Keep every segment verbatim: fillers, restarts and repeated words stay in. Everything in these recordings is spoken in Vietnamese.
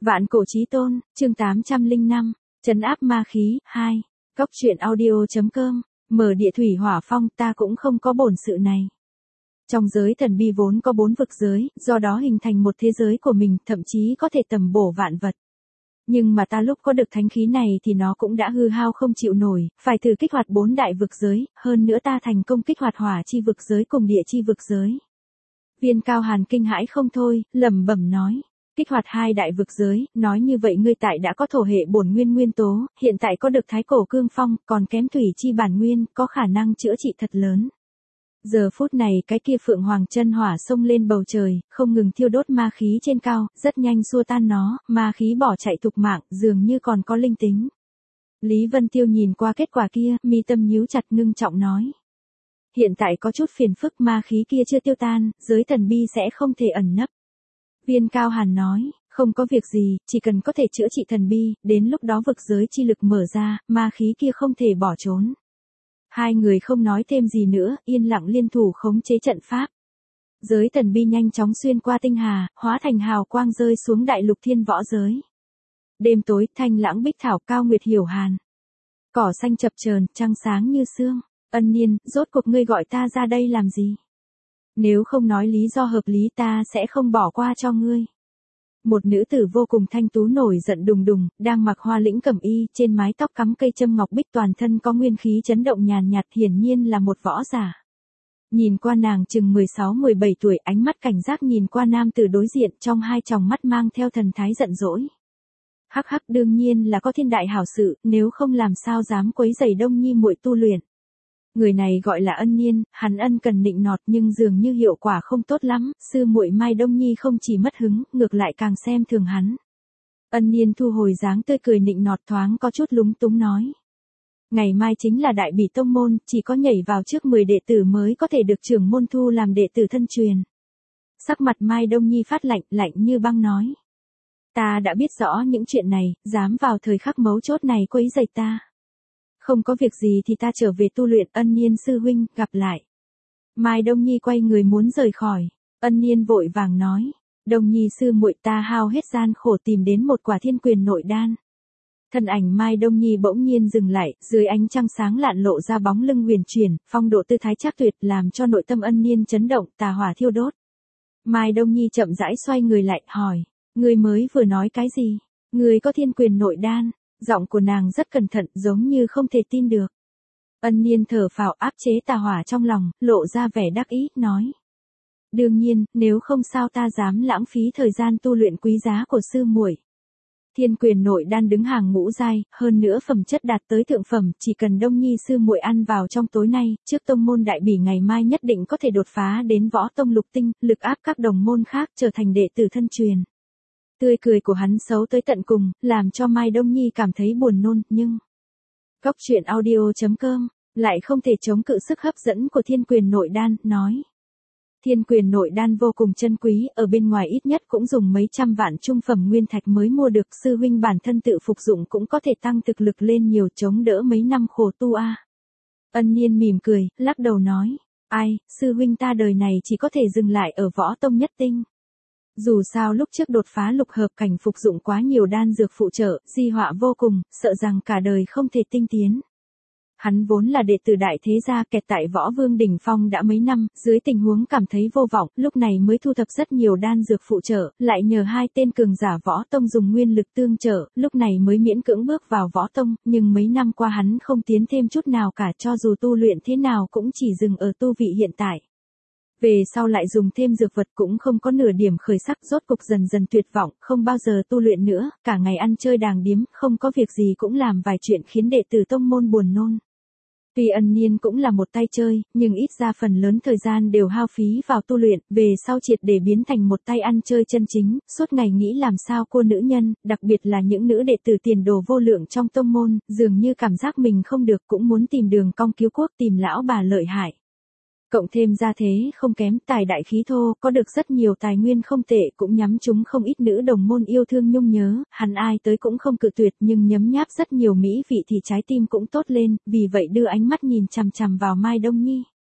Vạn cổ chí tôn, chương tám trăm lẻ năm, trấn áp ma khí, hai. Cốc truyện audio.com, mở địa thủy hỏa phong, ta cũng không có bổn sự này. Trong giới thần bi vốn có bốn vực giới, do đó hình thành một thế giới của mình, thậm chí có thể tầm bổ vạn vật. Nhưng mà ta lúc có được thánh khí này thì nó cũng đã hư hao không chịu nổi, phải thử kích hoạt bốn đại vực giới, hơn nữa ta thành công kích hoạt hỏa chi vực giới cùng địa chi vực giới. Viên Cao Hàn kinh hãi không thôi, lẩm bẩm nói. Kích hoạt hai đại vực giới, nói như vậy ngươi tại đã có thổ hệ bổn nguyên nguyên tố, hiện tại có được thái cổ cương phong, còn kém thủy chi bản nguyên, có khả năng chữa trị thật lớn. Giờ phút này cái kia phượng hoàng chân hỏa xông lên bầu trời, không ngừng thiêu đốt ma khí trên cao, rất nhanh xua tan nó, ma khí bỏ chạy thục mạng, dường như còn có linh tính. Lý Vân Tiêu nhìn qua kết quả kia, mi tâm nhíu chặt ngưng trọng nói. Hiện tại có chút phiền phức, ma khí kia chưa tiêu tan, giới thần bi sẽ không thể ẩn nấp. Viên Cao Hàn nói, không có việc gì, chỉ cần có thể chữa trị thần bi, đến lúc đó vực giới chi lực mở ra, ma khí kia không thể bỏ trốn. Hai người không nói thêm gì nữa, yên lặng liên thủ khống chế trận pháp. Giới thần bi nhanh chóng xuyên qua tinh hà, hóa thành hào quang rơi xuống đại lục thiên võ giới. Đêm tối, thanh lãng bích thảo, cao nguyệt hiểu hàn. Cỏ xanh chập chờn, trăng sáng như sương. Ân Niên, rốt cuộc ngươi gọi ta ra đây làm gì? Nếu không nói lý do hợp lý ta sẽ không bỏ qua cho ngươi. Một nữ tử vô cùng thanh tú nổi giận đùng đùng, đang mặc hoa lĩnh cẩm y, trên mái tóc cắm cây châm ngọc bích, toàn thân có nguyên khí chấn động nhàn nhạt, hiển nhiên là một võ giả. Nhìn qua nàng chừng mười sáu mười bảy tuổi, ánh mắt cảnh giác nhìn qua nam tử đối diện, trong hai tròng mắt mang theo thần thái giận dỗi. Hắc hắc, đương nhiên là có thiên đại hảo sự, nếu không làm sao dám quấy rầy Đông Nhi muội tu luyện. Người này gọi là Ân Niên, hắn ân cần nịnh nọt nhưng dường như hiệu quả không tốt lắm, sư muội Mai Đông Nhi không chỉ mất hứng, ngược lại càng xem thường hắn. Ân Niên thu hồi dáng tươi cười nịnh nọt, thoáng có chút lúng túng nói. Ngày mai chính là đại bỉ tông môn, chỉ có nhảy vào trước mười đệ tử mới có thể được trưởng môn thu làm đệ tử thân truyền. Sắc mặt Mai Đông Nhi phát lạnh, lạnh như băng nói. Ta đã biết rõ những chuyện này, dám vào thời khắc mấu chốt này quấy rầy ta. Không có việc gì thì ta trở về tu luyện. Ân Niên sư huynh, gặp lại. Mai Đông Nhi quay người muốn rời khỏi. Ân Niên vội vàng nói. Đông Nhi sư muội, ta hao hết gian khổ tìm đến một quả thiên quyền nội đan. Thân ảnh Mai Đông Nhi bỗng nhiên dừng lại, dưới ánh trăng sáng lạn lộ ra bóng lưng huyền chuyển, phong độ tư thái trác tuyệt, làm cho nội tâm Ân Niên chấn động, tà hỏa thiêu đốt. Mai Đông Nhi chậm rãi xoay người lại, hỏi. Ngươi mới vừa nói cái gì? Ngươi có thiên quyền nội đan? Giọng của nàng rất cẩn thận, giống như không thể tin được. Ân Niên thở phào, áp chế tà hỏa trong lòng, lộ ra vẻ đắc ý, nói. Đương nhiên, nếu không sao ta dám lãng phí thời gian tu luyện quý giá của sư muội. Thiên quyền nội đan đứng hàng ngũ giai, hơn nữa phẩm chất đạt tới thượng phẩm, chỉ cần Đông Nhi sư muội ăn vào trong tối nay, trước tông môn đại bỉ ngày mai nhất định có thể đột phá đến võ tông lục tinh, lực áp các đồng môn khác, trở thành đệ tử thân truyền. Tươi cười của hắn xấu tới tận cùng, làm cho Mai Đông Nhi cảm thấy buồn nôn, nhưng Cốc truyện audio.com lại không thể chống cự sức hấp dẫn của thiên quyền nội đan, nói. Thiên quyền nội đan vô cùng chân quý, ở bên ngoài ít nhất cũng dùng mấy trăm vạn trung phẩm nguyên thạch mới mua được, sư huynh bản thân tự phục dụng cũng có thể tăng thực lực lên nhiều, chống đỡ mấy năm khổ tu a. Ân Niên mỉm cười, lắc đầu nói. Ai, sư huynh ta đời này chỉ có thể dừng lại ở võ tông nhất tinh. Dù sao lúc trước đột phá lục hợp cảnh phục dụng quá nhiều đan dược phụ trợ, di họa vô cùng, sợ rằng cả đời không thể tinh tiến. Hắn vốn là đệ tử đại thế gia, kẹt tại võ vương đỉnh phong đã mấy năm, dưới tình huống cảm thấy vô vọng, lúc này mới thu thập rất nhiều đan dược phụ trợ, lại nhờ hai tên cường giả võ tông dùng nguyên lực tương trợ, lúc này mới miễn cưỡng bước vào võ tông, nhưng mấy năm qua hắn không tiến thêm chút nào cả, cho dù tu luyện thế nào cũng chỉ dừng ở tu vị hiện tại. Về sau lại dùng thêm dược vật cũng không có nửa điểm khởi sắc, rốt cục dần dần tuyệt vọng, không bao giờ tu luyện nữa, cả ngày ăn chơi đàng điếm, không có việc gì cũng làm vài chuyện khiến đệ tử tông môn buồn nôn. Tuy Ân Niên cũng là một tay chơi, nhưng ít ra phần lớn thời gian đều hao phí vào tu luyện, về sau triệt để biến thành một tay ăn chơi chân chính, suốt ngày nghĩ làm sao cô nữ nhân, đặc biệt là những nữ đệ tử tiền đồ vô lượng trong tông môn, dường như cảm giác mình không được cũng muốn tìm đường cong cứu quốc, tìm lão bà lợi hại. Cộng thêm gia thế không kém, tài đại khí thô, có được rất nhiều tài nguyên không tệ, cũng nhắm chúng không ít nữ đồng môn yêu thương nhung nhớ, hắn ai tới cũng không cự tuyệt, nhưng nhấm nháp rất nhiều mỹ vị thì trái tim cũng tốt lên, vì vậy đưa ánh mắt nhìn chằm chằm vào Mai Đông Nhi.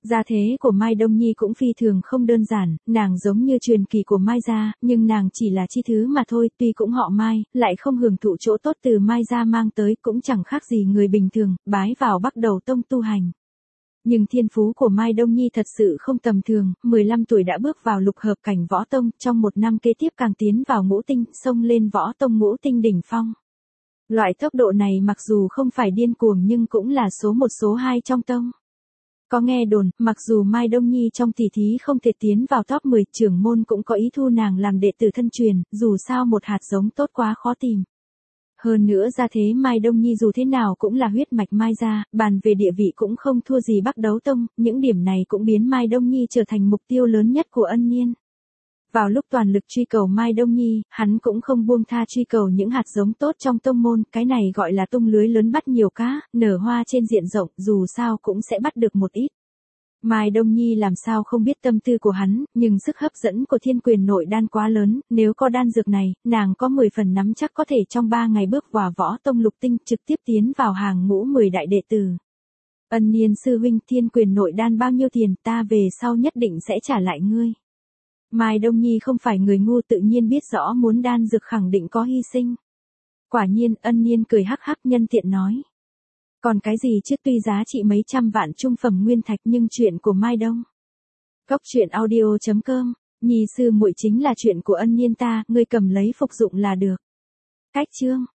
Gia thế của Mai Đông Nhi cũng phi thường không đơn giản, nàng giống như truyền kỳ của Mai gia, nhưng nàng chỉ là chi thứ mà thôi, tuy cũng họ Mai, lại không hưởng thụ chỗ tốt từ Mai gia mang tới, cũng chẳng khác gì người bình thường, bái vào Bắc Đầu Tông tu hành. Nhưng thiên phú của Mai Đông Nhi thật sự không tầm thường, mười lăm tuổi đã bước vào lục hợp cảnh võ tông, trong một năm kế tiếp càng tiến vào ngũ tinh, xông lên võ tông ngũ tinh đỉnh phong. Loại tốc độ này mặc dù không phải điên cuồng nhưng cũng là số một số hai trong tông. Có nghe đồn, mặc dù Mai Đông Nhi trong tỷ thí không thể tiến vào top mười, trưởng môn cũng có ý thu nàng làm đệ tử thân truyền, dù sao một hạt giống tốt quá khó tìm. Hơn nữa gia thế Mai Đông Nhi dù thế nào cũng là huyết mạch Mai gia, bàn về địa vị cũng không thua gì Bắc Đấu Tông, những điểm này cũng biến Mai Đông Nhi trở thành mục tiêu lớn nhất của Ân Niên. Vào lúc toàn lực truy cầu Mai Đông Nhi, hắn cũng không buông tha truy cầu những hạt giống tốt trong tông môn, cái này gọi là tung lưới lớn bắt nhiều cá, nở hoa trên diện rộng, dù sao cũng sẽ bắt được một ít. Mai Đông Nhi làm sao không biết tâm tư của hắn, nhưng sức hấp dẫn của thiên quyền nội đan quá lớn, nếu có đan dược này, nàng có mười phần nắm chắc có thể trong ba ngày bước vào võ tông lục tinh, trực tiếp tiến vào hàng ngũ mười đại đệ tử. Ân Niên sư huynh, thiên quyền nội đan bao nhiêu tiền, ta về sau nhất định sẽ trả lại ngươi. Mai Đông Nhi không phải người ngu, tự nhiên biết rõ muốn đan dược khẳng định có hy sinh. Quả nhiên, Ân Niên cười hắc hắc nhân tiện nói. Còn cái gì chứ, tuy giá trị mấy trăm vạn trung phẩm nguyên thạch nhưng chuyện của Mai Đông. Góc truyện audio chấm com, Nhi sư muội chính là chuyện của Ân Niên ta, ngươi cầm lấy phục dụng là được. Cách chương